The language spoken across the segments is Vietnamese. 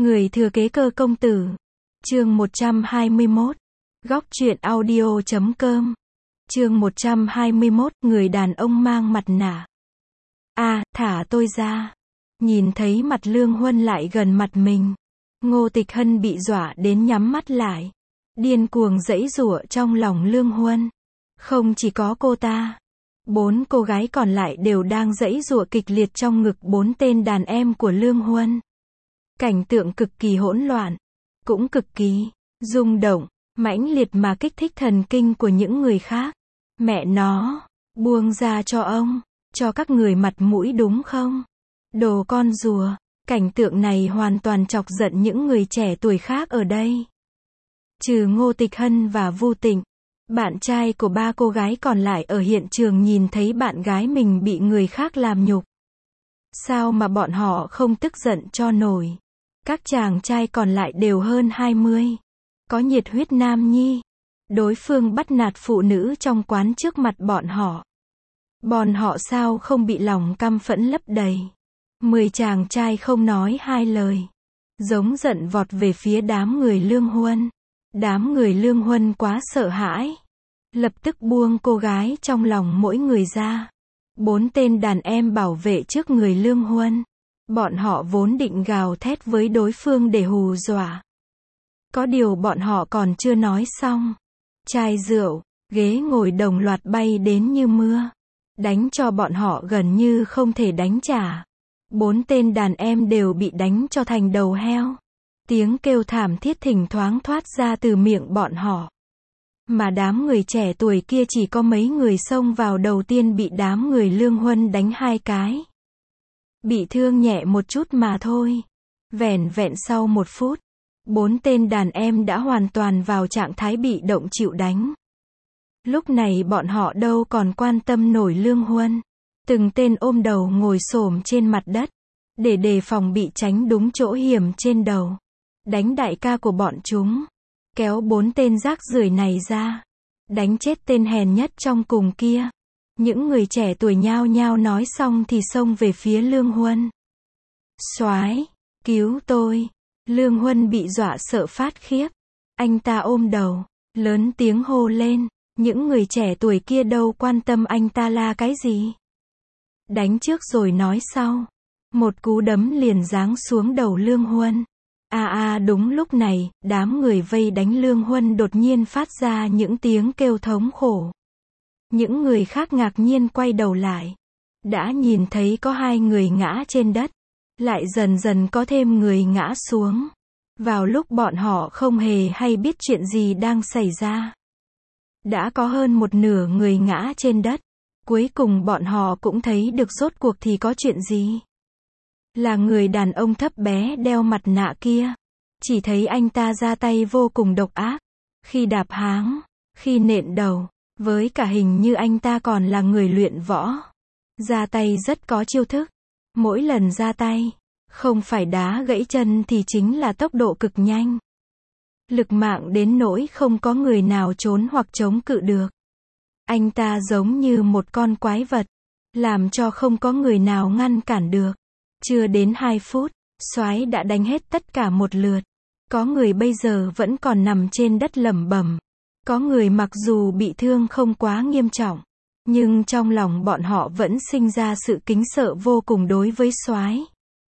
Người thừa kế cơ công tử. Chương 121. Góc truyện audio.com. Chương 121. Người đàn ông mang mặt nạ. Thả tôi ra. Nhìn thấy mặt Lương Huân lại gần mặt mình, Ngô Tịch Hân bị dọa đến nhắm mắt lại, điên cuồng giãy giụa trong lòng Lương Huân. Không chỉ có cô ta, 4 cô gái còn lại đều đang giãy giụa kịch liệt trong ngực 4 tên đàn em của Lương Huân. Cảnh tượng cực kỳ hỗn loạn, cũng cực kỳ rung động, mãnh liệt mà kích thích thần kinh của những người khác. Mẹ nó, buông ra cho ông, cho các người mặt mũi đúng không? Đồ con rùa. Cảnh tượng này hoàn toàn chọc giận những người trẻ tuổi khác ở đây. Trừ Ngô Tịch Hân và Vu Tịnh, bạn trai của 3 cô gái còn lại ở hiện trường nhìn thấy bạn gái mình bị người khác làm nhục. Sao mà bọn họ không tức giận cho nổi? Các chàng trai còn lại đều hơn 20. Có nhiệt huyết nam nhi. Đối phương bắt nạt phụ nữ trong quán trước mặt bọn họ. Bọn họ sao không bị lòng căm phẫn lấp đầy? 10 chàng trai không nói hai lời, giống giận vọt về phía đám người Lương Huân. Đám người Lương Huân quá sợ hãi, lập tức buông cô gái trong lòng mỗi người ra. 4 tên đàn em bảo vệ trước người Lương Huân. Bọn họ vốn định gào thét với đối phương để hù dọa. Có điều bọn họ còn chưa nói xong, chai rượu, ghế ngồi đồng loạt bay đến như mưa, đánh cho bọn họ gần như không thể đánh trả. 4 tên đàn em đều bị đánh cho thành đầu heo. Tiếng kêu thảm thiết thỉnh thoảng thoát ra từ miệng bọn họ. Mà đám người trẻ tuổi kia chỉ có mấy người xông vào đầu tiên bị đám người Lương Huân đánh 2 cái. Bị thương nhẹ một chút mà thôi. Vẻn vẹn sau 1 phút, 4 tên đàn em đã hoàn toàn vào trạng thái bị động chịu đánh. Lúc này bọn họ đâu còn quan tâm nổi Lương Huân. Từng tên ôm đầu ngồi xổm trên mặt đất, để đề phòng bị tránh đúng chỗ hiểm trên đầu. Đánh đại ca của bọn chúng. Kéo 4 tên rác rưởi này ra. Đánh chết tên hèn nhất trong cùng kia. Những người trẻ tuổi nhao nhao nói xong thì xông về phía Lương Huân. Soái, cứu tôi. Lương Huân bị dọa sợ phát khiếp. Anh ta ôm đầu, lớn tiếng hô lên. Những người trẻ tuổi kia đâu quan tâm anh ta la cái gì. Đánh trước rồi nói sau. Một cú đấm liền giáng xuống đầu Lương Huân. Đúng lúc này, đám người vây đánh Lương Huân đột nhiên phát ra những tiếng kêu thống khổ. Những người khác ngạc nhiên quay đầu lại. Đã nhìn thấy có 2 người ngã trên đất. Lại dần dần có thêm người ngã xuống. Vào lúc bọn họ không hề hay biết chuyện gì đang xảy ra. Đã có hơn 1/2 người ngã trên đất. Cuối cùng bọn họ cũng thấy được rốt cuộc thì có chuyện gì. Là người đàn ông thấp bé đeo mặt nạ kia. Chỉ thấy anh ta ra tay vô cùng độc ác. Khi đạp háng, khi nện đầu, với cả hình như anh ta còn là người luyện võ. Ra tay rất có chiêu thức. Mỗi lần ra tay, không phải đá gãy chân thì chính là tốc độ cực nhanh. Lực mạng đến nỗi không có người nào trốn hoặc chống cự được. Anh ta giống như một con quái vật, làm cho không có người nào ngăn cản được. Chưa đến 2 phút, soái đã đánh hết tất cả một lượt. Có người bây giờ vẫn còn nằm trên đất lẩm bẩm. Có người mặc dù bị thương không quá nghiêm trọng, nhưng trong lòng bọn họ vẫn sinh ra sự kính sợ vô cùng đối với soái.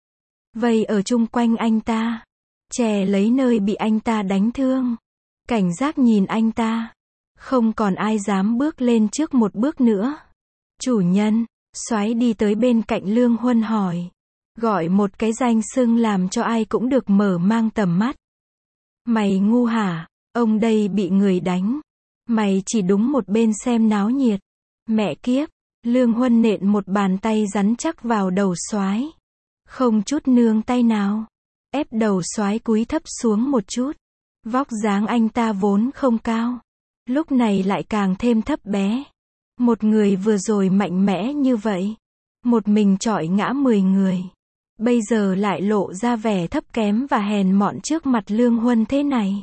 Vây ở chung quanh anh ta, chè lấy nơi bị anh ta đánh thương, cảnh giác nhìn anh ta. Không còn ai dám bước lên trước một bước nữa. Chủ nhân, soái đi tới bên cạnh Lương Huân hỏi. Gọi một cái danh xưng làm cho ai cũng được mở mang tầm mắt. Mày ngu hả? Ông đây bị người đánh. Mày chỉ đúng một bên xem náo nhiệt. Mẹ kiếp. Lương Huân nện một bàn tay rắn chắc vào đầu soái. Không chút nương tay nào. Ép đầu soái cúi thấp xuống một chút. Vóc dáng anh ta vốn không cao. Lúc này lại càng thêm thấp bé. Một người vừa rồi mạnh mẽ như vậy. Một mình chọi ngã 10 người. Bây giờ lại lộ ra vẻ thấp kém và hèn mọn trước mặt Lương Huân thế này.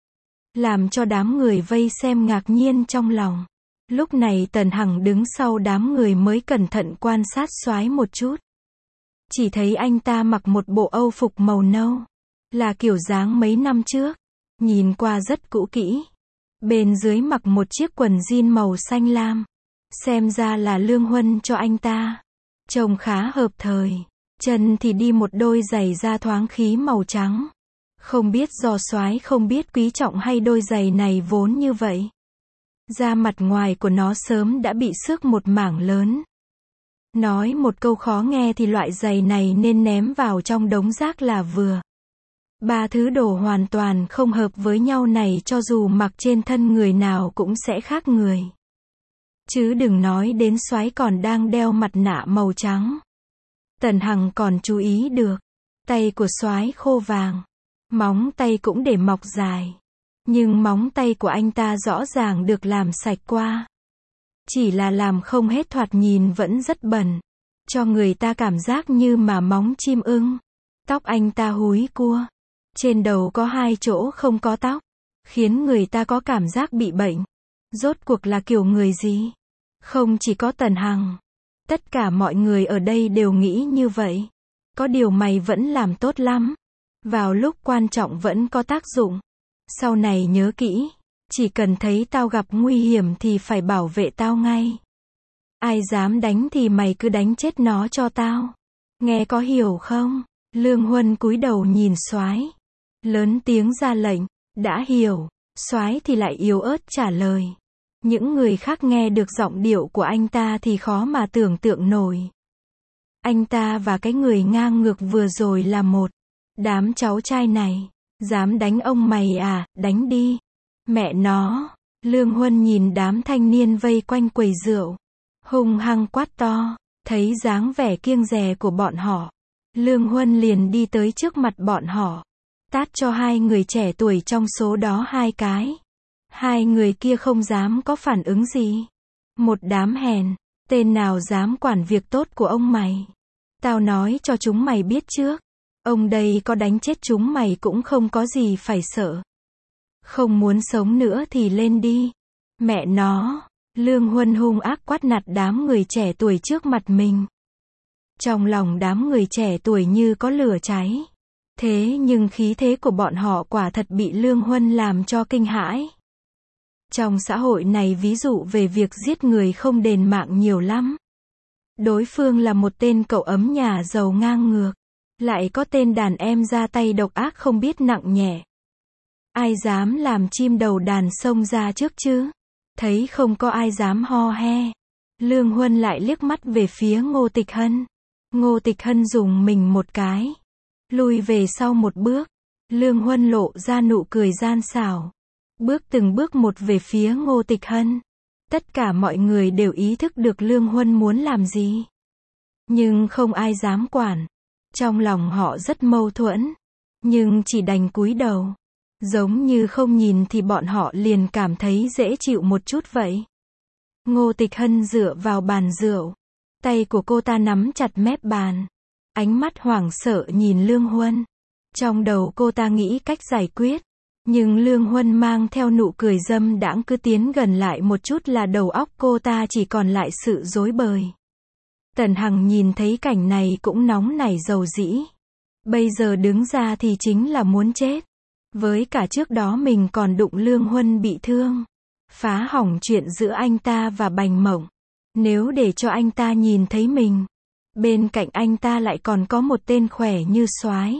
Làm cho đám người vây xem ngạc nhiên trong lòng. Lúc này Tần Hằng đứng sau đám người mới cẩn thận quan sát soái một chút. Chỉ thấy anh ta mặc một bộ âu phục màu nâu. Là kiểu dáng mấy năm trước. Nhìn qua rất cũ kỹ. Bên dưới mặc một chiếc quần jean màu xanh lam. Xem ra là Lương Huân cho anh ta. Trông khá hợp thời. Chân thì đi một đôi giày da thoáng khí màu trắng. Không biết do soái không biết quý trọng hay đôi giày này vốn như vậy. Da mặt ngoài của nó sớm đã bị xước một mảng lớn. Nói một câu khó nghe thì loại giày này nên ném vào trong đống rác là vừa. Ba thứ đồ hoàn toàn không hợp với nhau này cho dù mặc trên thân người nào cũng sẽ khác người. Chứ đừng nói đến soái còn đang đeo mặt nạ màu trắng. Tần Hằng còn chú ý được. Tay của soái khô vàng. Móng tay cũng để mọc dài. Nhưng móng tay của anh ta rõ ràng được làm sạch qua. Chỉ là làm không hết, thoạt nhìn vẫn rất bẩn. Cho người ta cảm giác như mà móng chim ưng. Tóc anh ta húi cua. Trên đầu có hai chỗ không có tóc. Khiến người ta có cảm giác bị bệnh. Rốt cuộc là kiểu người gì? Không chỉ có Tần Hằng. Tất cả mọi người ở đây đều nghĩ như vậy. Có điều mày vẫn làm tốt lắm. Vào lúc quan trọng vẫn có tác dụng. Sau này nhớ kỹ. Chỉ cần thấy tao gặp nguy hiểm thì phải bảo vệ tao ngay. Ai dám đánh thì mày cứ đánh chết nó cho tao. Nghe có hiểu không? Lương Huân cúi đầu nhìn soái. Lớn tiếng ra lệnh. Đã hiểu. Soái thì lại yếu ớt trả lời. Những người khác nghe được giọng điệu của anh ta thì khó mà tưởng tượng nổi. Anh ta và cái người ngang ngược vừa rồi là một. Đám cháu trai này. Dám đánh ông mày à, đánh đi. Mẹ nó. Lương Huân nhìn đám thanh niên vây quanh quầy rượu. Hung hăng quát to. Thấy dáng vẻ kiêng dè của bọn họ. Lương Huân liền đi tới trước mặt bọn họ. Tát cho hai người trẻ tuổi trong số đó hai cái. Hai người kia không dám có phản ứng gì. Một đám hèn. Tên nào dám quản việc tốt của ông mày. Tao nói cho chúng mày biết trước. Ông đây có đánh chết chúng mày cũng không có gì phải sợ. Không muốn sống nữa thì lên đi. Mẹ nó. Lương Huân hung ác quát nạt đám người trẻ tuổi trước mặt mình. Trong lòng đám người trẻ tuổi như có lửa cháy. Thế nhưng khí thế của bọn họ quả thật bị Lương Huân làm cho kinh hãi. Trong xã hội này ví dụ về việc giết người không đền mạng nhiều lắm. Đối phương là một tên cậu ấm nhà giàu ngang ngược. Lại có tên đàn em ra tay độc ác không biết nặng nhẹ. Ai dám làm chim đầu đàn xông ra trước chứ? Thấy không có ai dám ho he. Lương Huân lại liếc mắt về phía Ngô Tịch Hân. Ngô Tịch Hân dùng mình một cái. Lùi về sau một bước. Lương Huân lộ ra nụ cười gian xảo. Bước từng bước một về phía Ngô Tịch Hân. Tất cả mọi người đều ý thức được Lương Huân muốn làm gì. Nhưng không ai dám quản. Trong lòng họ rất mâu thuẫn. Nhưng chỉ đành cúi đầu. Giống như không nhìn thì bọn họ liền cảm thấy dễ chịu một chút vậy. Ngô Tịch Hân dựa vào bàn rượu. Tay của cô ta nắm chặt mép bàn. Ánh mắt hoảng sợ nhìn Lương Huân. Trong đầu cô ta nghĩ cách giải quyết. Nhưng Lương Huân mang theo nụ cười dâm đãng cứ tiến gần lại một chút là đầu óc cô ta chỉ còn lại sự rối bời. Tần Hằng nhìn thấy cảnh này cũng nóng nảy dầu dĩ. Bây giờ đứng ra thì chính là muốn chết. Với cả trước đó mình còn đụng Lương Huân bị thương. Phá hỏng chuyện giữa anh ta và Bành Mộng. Nếu để cho anh ta nhìn thấy mình. Bên cạnh anh ta lại còn có một tên khỏe như soái.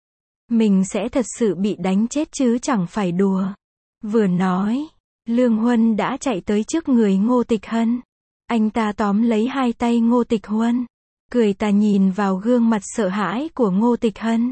Mình sẽ thật sự bị đánh chết chứ chẳng phải đùa. Vừa nói. Lương Huân đã chạy tới trước người Ngô Tịch Hân. Anh ta tóm lấy hai tay Ngô Tịch Huân. Cười tà nhìn vào gương mặt sợ hãi của Ngô Tịch Hân.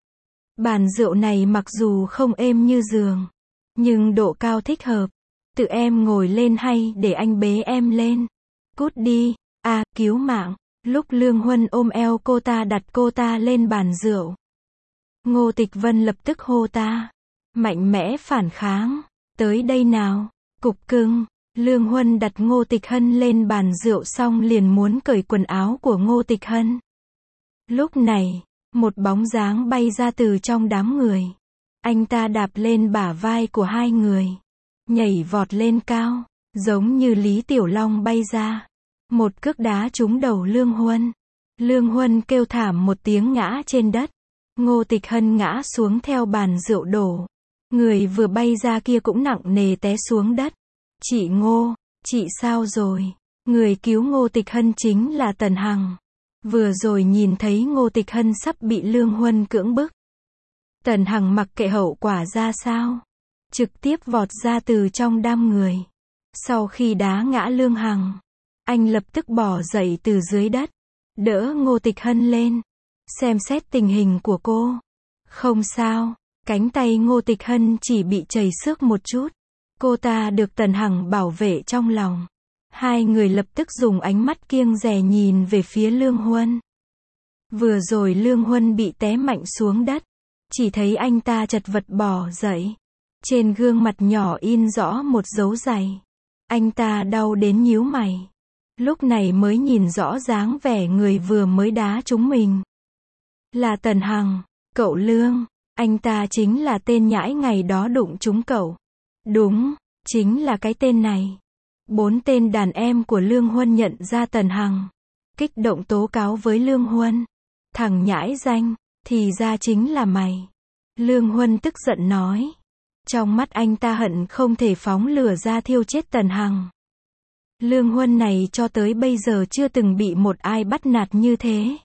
Bàn rượu này mặc dù không êm như giường. Nhưng độ cao thích hợp. Tự em ngồi lên hay để anh bế em lên. Cút đi. À, cứu mạng. Lúc Lương Huân ôm eo cô ta đặt cô ta lên bàn rượu. Ngô Tịch Vân lập tức hô ta. Mạnh mẽ phản kháng. Tới đây nào. Cục cưng. Lương Huân đặt Ngô Tịch Hân lên bàn rượu xong liền muốn cởi quần áo của Ngô Tịch Hân. Lúc này, một bóng dáng bay ra từ trong đám người. Anh ta đạp lên bả vai của hai người. Nhảy vọt lên cao, giống như Lý Tiểu Long bay ra. Một cước đá trúng đầu Lương Huân. Lương Huân kêu thảm một tiếng ngã trên đất. Ngô Tịch Hân ngã xuống theo bàn rượu đổ. Người vừa bay ra kia cũng nặng nề té xuống đất. Chị Ngô, chị sao rồi? Người cứu Ngô Tịch Hân chính là Tần Hằng. Vừa rồi nhìn thấy Ngô Tịch Hân sắp bị Lương Huân cưỡng bức. Tần Hằng mặc kệ hậu quả ra sao, trực tiếp vọt ra từ trong đám người. Sau khi đá ngã Lương Hằng, anh lập tức bò dậy từ dưới đất, đỡ Ngô Tịch Hân lên, xem xét tình hình của cô. Không sao, cánh tay Ngô Tịch Hân chỉ bị chảy xước một chút. Cô ta được Tần Hằng bảo vệ trong lòng. Hai người lập tức dùng ánh mắt kiêng dè nhìn về phía Lương Huân. Vừa rồi Lương Huân bị té mạnh xuống đất, chỉ thấy anh ta chật vật bò dậy. Trên gương mặt nhỏ in rõ một dấu giày. Anh ta đau đến nhíu mày. Lúc này mới nhìn rõ dáng vẻ người vừa mới đá trúng mình. Là Tần Hằng, cậu Lương, anh ta chính là tên nhãi ngày đó đụng trúng cậu. Đúng, chính là cái tên này. 4 tên đàn em của Lương Huân nhận ra Tần Hằng, kích động tố cáo với Lương Huân. Thằng nhãi danh, thì ra chính là mày. Lương Huân tức giận nói. Trong mắt anh ta hận không thể phóng lửa ra thiêu chết Tần Hằng. Lương Huân này cho tới bây giờ chưa từng bị một ai bắt nạt như thế.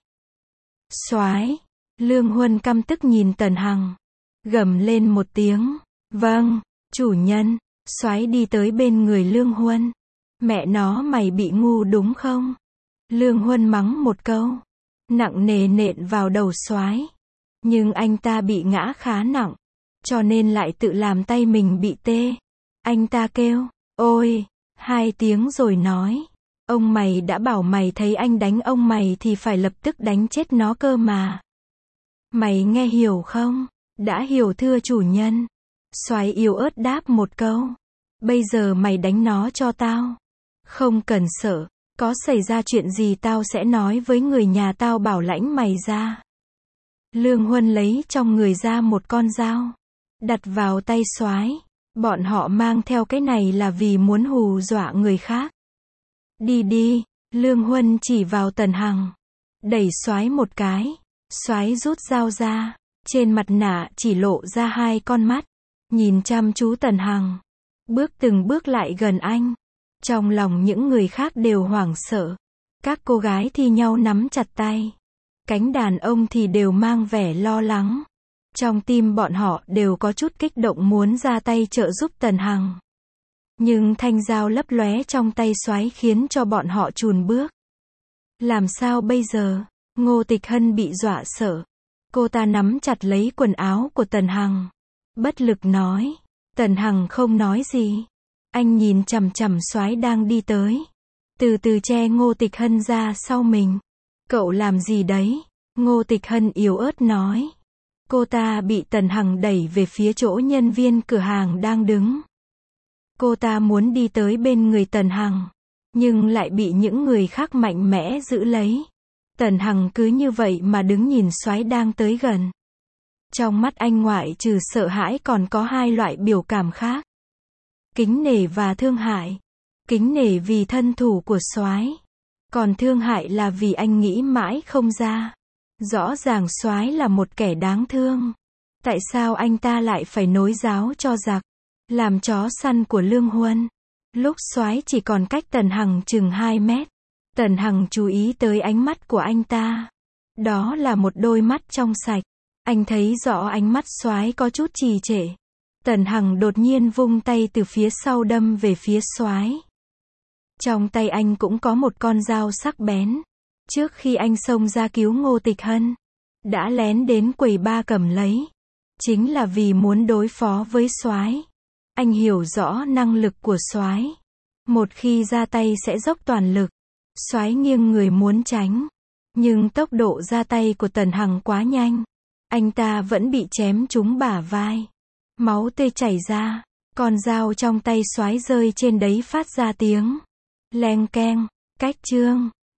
Soái, Lương Huân căm tức nhìn Tần Hằng, gầm lên một tiếng. Vâng, chủ nhân. Soái đi tới bên người Lương Huân. Mẹ nó mày bị ngu đúng không? Lương Huân mắng một câu, nặng nề nện vào đầu soái. Nhưng anh ta bị ngã khá nặng, cho nên lại tự làm tay mình bị tê. Anh ta kêu, ôi, 2 tiếng rồi nói. Ông mày đã bảo mày thấy anh đánh ông mày thì phải lập tức đánh chết nó cơ mà. Mày nghe hiểu không? Đã hiểu thưa chủ nhân. Soái yếu ớt đáp một câu. Bây giờ mày đánh nó cho tao. Không cần sợ, có xảy ra chuyện gì tao sẽ nói với người nhà tao bảo lãnh mày ra. Lương Huân lấy trong người ra một con dao, đặt vào tay soái. Bọn họ mang theo cái này là vì muốn hù dọa người khác. Đi đi, Lương Huân chỉ vào Tần Hằng, đẩy soái một cái. Soái rút dao ra, trên mặt nạ chỉ lộ ra 2 con mắt, nhìn chăm chú Tần Hằng, bước từng bước lại gần anh. Trong lòng những người khác đều hoảng sợ. Các cô gái thi nhau nắm chặt tay. Cánh đàn ông thì đều mang vẻ lo lắng. Trong tim bọn họ đều có chút kích động muốn ra tay trợ giúp Tần Hằng. Nhưng thanh dao lấp lóe trong tay soái khiến cho bọn họ chùn bước. Làm sao bây giờ? Ngô Tịch Hân bị dọa sợ. Cô ta nắm chặt lấy quần áo của Tần Hằng, bất lực nói. Tần Hằng không nói gì. Anh nhìn chằm chằm soái đang đi tới, từ từ che Ngô Tịch Hân ra sau mình. Cậu làm gì đấy? Ngô Tịch Hân yếu ớt nói. Cô ta bị Tần Hằng đẩy về phía chỗ nhân viên cửa hàng đang đứng. Cô ta muốn đi tới bên người Tần Hằng, nhưng lại bị những người khác mạnh mẽ giữ lấy. Tần Hằng cứ như vậy mà đứng nhìn soái đang tới gần. Trong mắt anh ngoại trừ sợ hãi còn có 2 loại biểu cảm khác. Kính nể và thương hại. Kính nể vì thân thủ của soái, còn thương hại là vì anh nghĩ mãi không ra. Rõ ràng soái là một kẻ đáng thương. Tại sao anh ta lại phải nối giáo cho giặc, làm chó săn của Lương Huân? Lúc soái chỉ còn cách Tần Hằng chừng 2 mét. Tần Hằng chú ý tới ánh mắt của anh ta. Đó là một đôi mắt trong sạch. Anh thấy rõ ánh mắt soái có chút trì trệ. Tần Hằng đột nhiên vung tay từ phía sau đâm về phía soái. Trong tay anh cũng có một con dao sắc bén. Trước khi anh xông ra cứu Ngô Tịch Hân, đã lén đến quầy bar cầm lấy. Chính là vì muốn đối phó với soái. Anh hiểu rõ năng lực của soái. Một khi ra tay sẽ dốc toàn lực. Soái nghiêng người muốn tránh, nhưng tốc độ ra tay của Tần Hằng quá nhanh. Anh ta vẫn bị chém trúng bả vai. Máu tươi chảy ra. Con dao trong tay soái rơi trên đấy phát ra tiếng leng keng. Cách chương